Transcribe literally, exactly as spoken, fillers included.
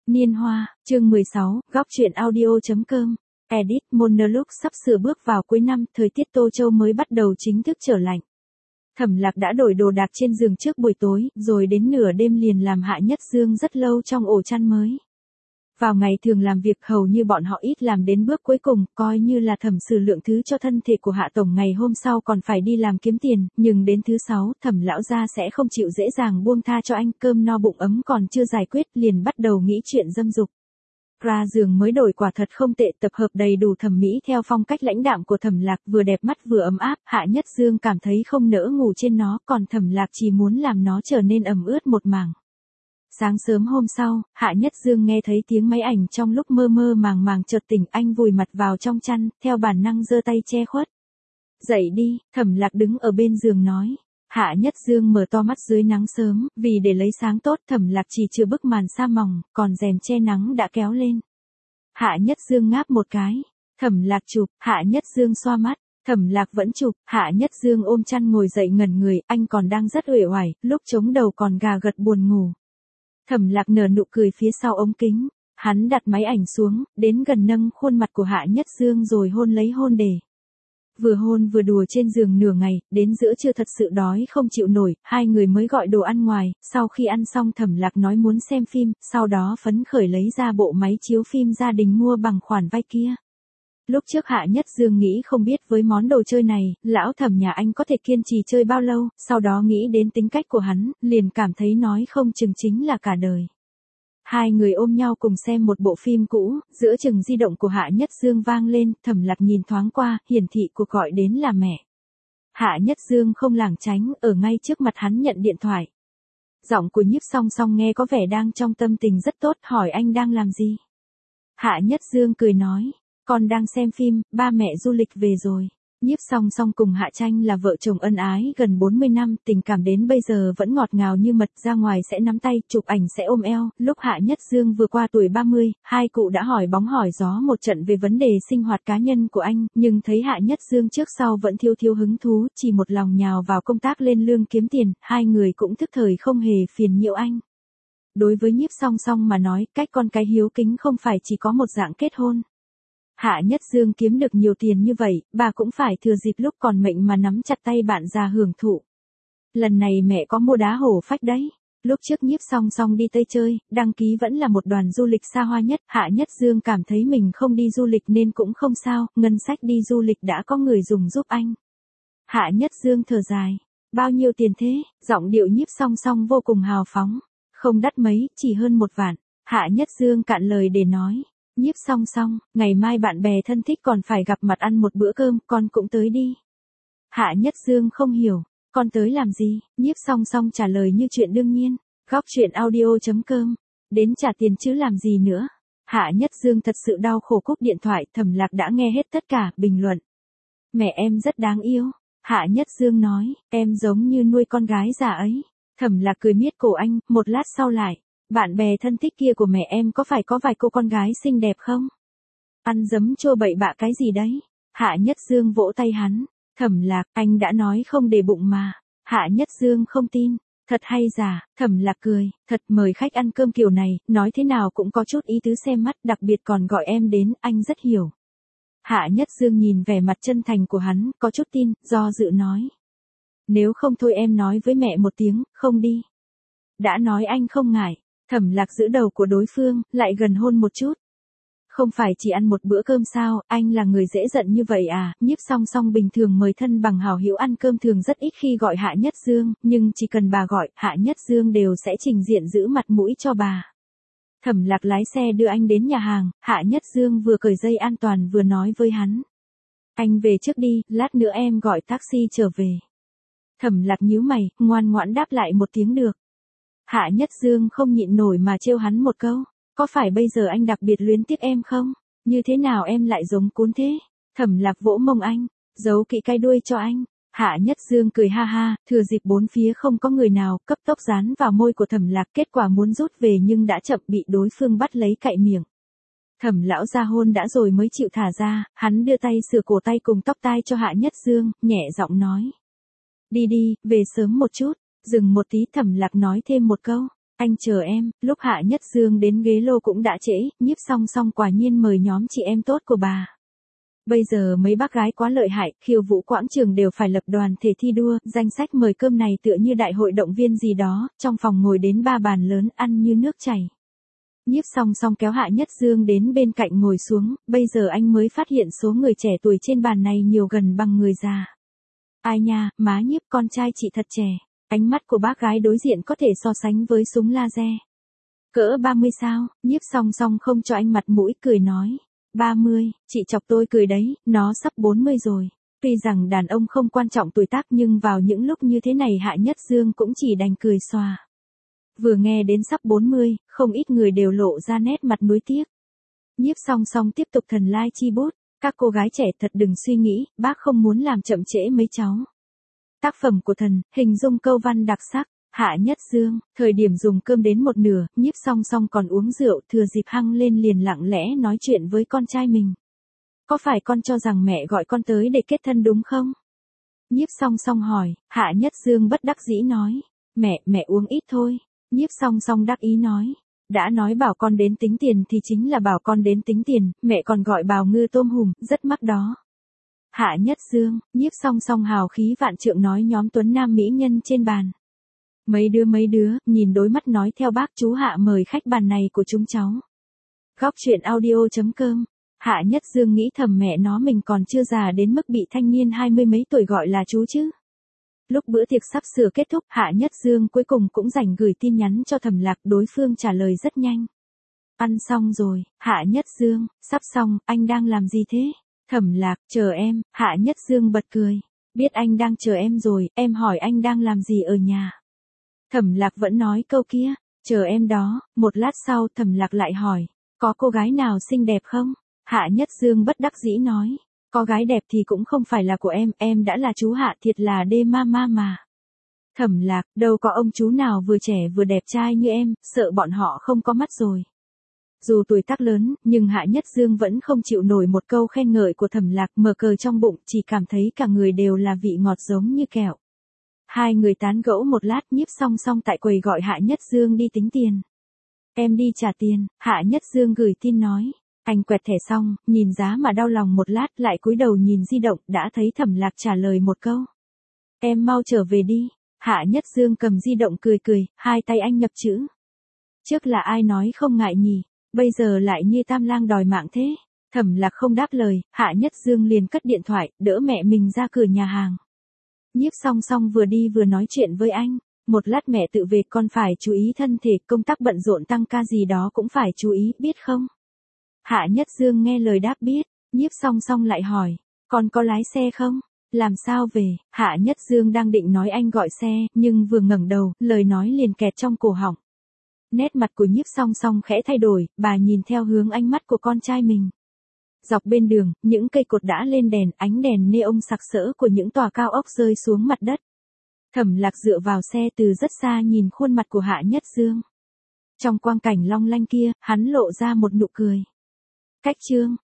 Niên hoa, chương mười sáu, góc truyện audio.com. Edit, Monologue sắp sửa bước vào cuối năm, thời tiết Tô Châu mới bắt đầu chính thức trở lạnh. Thẩm Lạc đã đổi đồ đạc trên giường trước buổi tối, rồi đến nửa đêm liền làm Hạ Nhất Dương rất lâu trong ổ chăn mới. Vào ngày thường làm việc hầu như bọn họ ít làm đến bước cuối cùng, coi như là thẩm xử lượng thứ cho thân thể của Hạ Tổng ngày hôm sau còn phải đi làm kiếm tiền, nhưng đến thứ sáu, Thẩm lão gia sẽ không chịu dễ dàng buông tha cho anh, cơm no bụng ấm còn chưa giải quyết, liền bắt đầu nghĩ chuyện dâm dục. Ra giường mới đổi quả thật không tệ, tập hợp đầy đủ thẩm mỹ theo phong cách lãnh đạm của Thẩm Lạc, vừa đẹp mắt vừa ấm áp, Hạ Nhất Dương cảm thấy không nỡ ngủ trên nó, còn Thẩm Lạc chỉ muốn làm nó trở nên ẩm ướt một mảng. Sáng sớm hôm sau, Hạ Nhất Dương nghe thấy tiếng máy ảnh trong lúc mơ mơ màng màng chợt tỉnh, anh vùi mặt vào trong chăn, theo bản năng giơ tay che khuất. Dậy đi, Thẩm Lạc đứng ở bên giường nói. Hạ Nhất Dương mở to mắt dưới nắng sớm, vì để lấy sáng tốt Thẩm Lạc chỉ chưa bức màn sa mỏng, còn rèm che nắng đã kéo lên. Hạ Nhất Dương ngáp một cái. Thẩm Lạc chụp, Hạ Nhất Dương xoa mắt. Thẩm Lạc vẫn chụp, Hạ Nhất Dương ôm chăn ngồi dậy ngẩn người, anh còn đang rất uể oải, lúc chống đầu còn gà gật buồn ngủ. Thẩm Lạc nở nụ cười phía sau ống kính, hắn đặt máy ảnh xuống, đến gần nâng khuôn mặt của Hạ Nhất Dương rồi hôn lấy hôn đề. Vừa hôn vừa đùa trên giường nửa ngày, đến giữa trưa thật sự đói không chịu nổi, hai người mới gọi đồ ăn ngoài, sau khi ăn xong Thẩm Lạc nói muốn xem phim, sau đó phấn khởi lấy ra bộ máy chiếu phim gia đình mua bằng khoản vay kia. Lúc trước Hạ Nhất Dương nghĩ không biết với món đồ chơi này, lão Thẩm nhà anh có thể kiên trì chơi bao lâu, sau đó nghĩ đến tính cách của hắn, liền cảm thấy nói không chừng chính là cả đời. Hai người ôm nhau cùng xem một bộ phim cũ, giữa chừng di động của Hạ Nhất Dương vang lên, Thẩm Lạc nhìn thoáng qua, hiển thị cuộc gọi đến là mẹ. Hạ Nhất Dương không lảng tránh, ở ngay trước mặt hắn nhận điện thoại. Giọng của Nhiếp Song Song nghe có vẻ đang trong tâm tình rất tốt, hỏi anh đang làm gì? Hạ Nhất Dương cười nói, con đang xem phim, ba mẹ du lịch về rồi. Nhiếp Song Song cùng Hạ Tranh là vợ chồng ân ái gần bốn mươi năm, tình cảm đến bây giờ vẫn ngọt ngào như mật, ra ngoài sẽ nắm tay, chụp ảnh sẽ ôm eo. Lúc Hạ Nhất Dương vừa qua tuổi ba mươi, hai cụ đã hỏi bóng hỏi gió một trận về vấn đề sinh hoạt cá nhân của anh, nhưng thấy Hạ Nhất Dương trước sau vẫn thiếu thiếu hứng thú, chỉ một lòng nhào vào công tác lên lương kiếm tiền, hai người cũng thức thời không hề phiền nhiễu anh. Đối với Nhiếp Song Song mà nói, cách con cái hiếu kính không phải chỉ có một dạng kết hôn. Hạ Nhất Dương kiếm được nhiều tiền như vậy, bà cũng phải thừa dịp lúc còn mệnh mà nắm chặt tay bạn già hưởng thụ. Lần này mẹ có mua đá hổ phách đấy. Lúc trước Nhiếp Song Song đi Tây chơi, đăng ký vẫn là một đoàn du lịch xa hoa nhất. Hạ Nhất Dương cảm thấy mình không đi du lịch nên cũng không sao, ngân sách đi du lịch đã có người dùng giúp anh. Hạ Nhất Dương thở dài. Bao nhiêu tiền thế? Giọng điệu Nhiếp Song Song vô cùng hào phóng. Không đắt mấy, chỉ hơn một vạn. Hạ Nhất Dương cạn lời để nói. Nhiếp Song Song, ngày mai bạn bè thân thích còn phải gặp mặt ăn một bữa cơm, con cũng tới đi. Hạ Nhất Dương không hiểu, con tới làm gì? Nhiếp Song Song trả lời như chuyện đương nhiên. Góc truyện audio.com, đến trả tiền chứ làm gì nữa. Hạ Nhất Dương thật sự đau khổ cúp điện thoại, Thẩm Lạc đã nghe hết tất cả, bình luận. Mẹ em rất đáng yêu. Hạ Nhất Dương nói, em giống như nuôi con gái già ấy. Thẩm Lạc cười miết cổ anh, một lát sau lại. Bạn bè thân thích kia của mẹ em có phải có vài cô con gái xinh đẹp không? Ăn dấm trô bậy bạ cái gì đấy? Hạ Nhất Dương vỗ tay hắn. Thẩm Lạc, anh đã nói không để bụng mà. Hạ Nhất Dương không tin. Thật hay giả? Thẩm Lạc cười. Thật, mời khách ăn cơm kiểu này, nói thế nào cũng có chút ý tứ xem mắt, đặc biệt còn gọi em đến, anh rất hiểu. Hạ Nhất Dương nhìn vẻ mặt chân thành của hắn, có chút tin, do dự nói. Nếu không thôi em nói với mẹ một tiếng, không đi. Đã nói anh không ngại. Thẩm Lạc giữ đầu của đối phương, lại gần hôn một chút. Không phải chỉ ăn một bữa cơm sao, anh là người dễ giận như vậy à? Nhiếp Song Song bình thường mời thân bằng hảo hữu ăn cơm thường rất ít khi gọi Hạ Nhất Dương, nhưng chỉ cần bà gọi, Hạ Nhất Dương đều sẽ trình diện giữ mặt mũi cho bà. Thẩm Lạc lái xe đưa anh đến nhà hàng, Hạ Nhất Dương vừa cởi dây an toàn vừa nói với hắn. Anh về trước đi, lát nữa em gọi taxi trở về. Thẩm Lạc nhíu mày, ngoan ngoãn đáp lại một tiếng được. Hạ Nhất Dương không nhịn nổi mà trêu hắn một câu, có phải bây giờ anh đặc biệt luyến tiếc em không? Như thế nào em lại giống cún thế? Thẩm Lạc vỗ mông anh, giấu kỹ cái đuôi cho anh. Hạ Nhất Dương cười ha ha, thừa dịp bốn phía không có người nào, cấp tốc dán vào môi của Thẩm Lạc, kết quả muốn rút về nhưng đã chậm, bị đối phương bắt lấy cạy miệng. Thẩm lão ra hôn đã rồi mới chịu thả ra, hắn đưa tay sửa cổ tay cùng tóc tai cho Hạ Nhất Dương, nhẹ giọng nói. Đi đi, về sớm một chút. Dừng một tí, Thẩm Lạc nói thêm một câu. Anh chờ em, lúc Hạ Nhất Dương đến ghế lô cũng đã trễ, Nhiếp Song Song quả nhiên mời nhóm chị em tốt của bà. Bây giờ mấy bác gái quá lợi hại, khiêu vũ quảng trường đều phải lập đoàn thể thi đua, danh sách mời cơm này tựa như đại hội động viên gì đó, trong phòng ngồi đến ba bàn lớn ăn như nước chảy. Nhiếp Song Song kéo Hạ Nhất Dương đến bên cạnh ngồi xuống, bây giờ anh mới phát hiện số người trẻ tuổi trên bàn này nhiều gần bằng người già. Ai nha, má Nhiếp con trai chị thật trẻ, ánh mắt của bác gái đối diện có thể so sánh với súng laser. Cỡ ba mươi sao, Nhiếp Song Song không cho anh mặt mũi cười nói. ba mươi, chị chọc tôi cười đấy, nó sắp bốn mươi rồi. Tuy rằng đàn ông không quan trọng tuổi tác nhưng vào những lúc như thế này Hạ Nhất Dương cũng chỉ đành cười xòa. Vừa nghe đến sắp bốn mươi, không ít người đều lộ ra nét mặt nuối tiếc. Nhiếp Song Song tiếp tục thần lai chi bút, các cô gái trẻ thật đừng suy nghĩ, bác không muốn làm chậm trễ mấy cháu. Tác phẩm của thần, hình dung câu văn đặc sắc, Hạ Nhất Dương, thời điểm dùng cơm đến một nửa, Nhiếp Song Song còn uống rượu, thừa dịp hăng lên liền lặng lẽ nói chuyện với con trai mình. Có phải con cho rằng mẹ gọi con tới để kết thân đúng không? Nhiếp Song Song hỏi, Hạ Nhất Dương bất đắc dĩ nói, mẹ, mẹ uống ít thôi. Nhiếp Song Song đắc ý nói, đã nói bảo con đến tính tiền thì chính là bảo con đến tính tiền, mẹ còn gọi bào ngư tôm hùm, rất mắc đó. Hạ Nhất Dương, Nhiếp Song Song hào khí vạn trượng nói nhóm tuấn nam mỹ nhân trên bàn. Mấy đứa mấy đứa, nhìn đối mắt nói theo bác chú Hạ mời khách bàn này của chúng cháu. Góc truyện audio chấm com. Hạ Nhất Dương nghĩ thầm mẹ nó mình còn chưa già đến mức bị thanh niên hai mươi mấy tuổi gọi là chú chứ. Lúc bữa tiệc sắp sửa kết thúc, Hạ Nhất Dương cuối cùng cũng rảnh gửi tin nhắn cho Thẩm Lạc, đối phương trả lời rất nhanh. Ăn xong rồi, Hạ Nhất Dương, sắp xong, anh đang làm gì thế? Thẩm Lạc, chờ em, Hạ Nhất Dương bật cười. Biết anh đang chờ em rồi, em hỏi anh đang làm gì ở nhà. Thẩm Lạc vẫn nói câu kia, chờ em đó, một lát sau Thẩm Lạc lại hỏi, có cô gái nào xinh đẹp không? Hạ Nhất Dương bất đắc dĩ nói, có gái đẹp thì cũng không phải là của em, em đã là chú Hạ thiệt là đê ma ma mà. Thẩm Lạc, đâu có ông chú nào vừa trẻ vừa đẹp trai như em, sợ bọn họ không có mắt rồi. Dù tuổi tác lớn, nhưng Hạ Nhất Dương vẫn không chịu nổi một câu khen ngợi của Thẩm Lạc, mở cờ trong bụng, chỉ cảm thấy cả người đều là vị ngọt giống như kẹo. Hai người tán gẫu một lát, Nhiếp Song Song tại quầy gọi Hạ Nhất Dương đi tính tiền. Em đi trả tiền, Hạ Nhất Dương gửi tin nói. Anh quẹt thẻ xong, nhìn giá mà đau lòng một lát, lại cúi đầu nhìn di động, đã thấy Thẩm Lạc trả lời một câu. Em mau trở về đi. Hạ Nhất Dương cầm di động cười cười, hai tay anh nhập chữ. Trước là ai nói không ngại nhỉ, bây giờ lại như tam lang đòi mạng thế. Thẩm Lạc không đáp lời, Hạ Nhất Dương liền cất điện thoại, đỡ mẹ mình ra cửa nhà hàng. Nhiếp Song Song vừa đi vừa nói chuyện với anh, một lát mẹ tự về con phải chú ý thân thể, công tác bận rộn tăng ca gì đó cũng phải chú ý, biết không? Hạ Nhất Dương nghe lời đáp biết, Nhiếp Song Song lại hỏi, con có lái xe không? Làm sao về? Hạ Nhất Dương đang định nói anh gọi xe, nhưng vừa ngẩng đầu, lời nói liền kẹt trong cổ họng. Nét mặt của Nhiếp Song Song khẽ thay đổi, bà nhìn theo hướng ánh mắt của con trai mình. Dọc bên đường, những cây cột đã lên đèn, ánh đèn neon sặc sỡ của những tòa cao ốc rơi xuống mặt đất. Thẩm Lạc dựa vào xe từ rất xa nhìn khuôn mặt của Hạ Nhất Dương. Trong quang cảnh long lanh kia, hắn lộ ra một nụ cười. Cách chương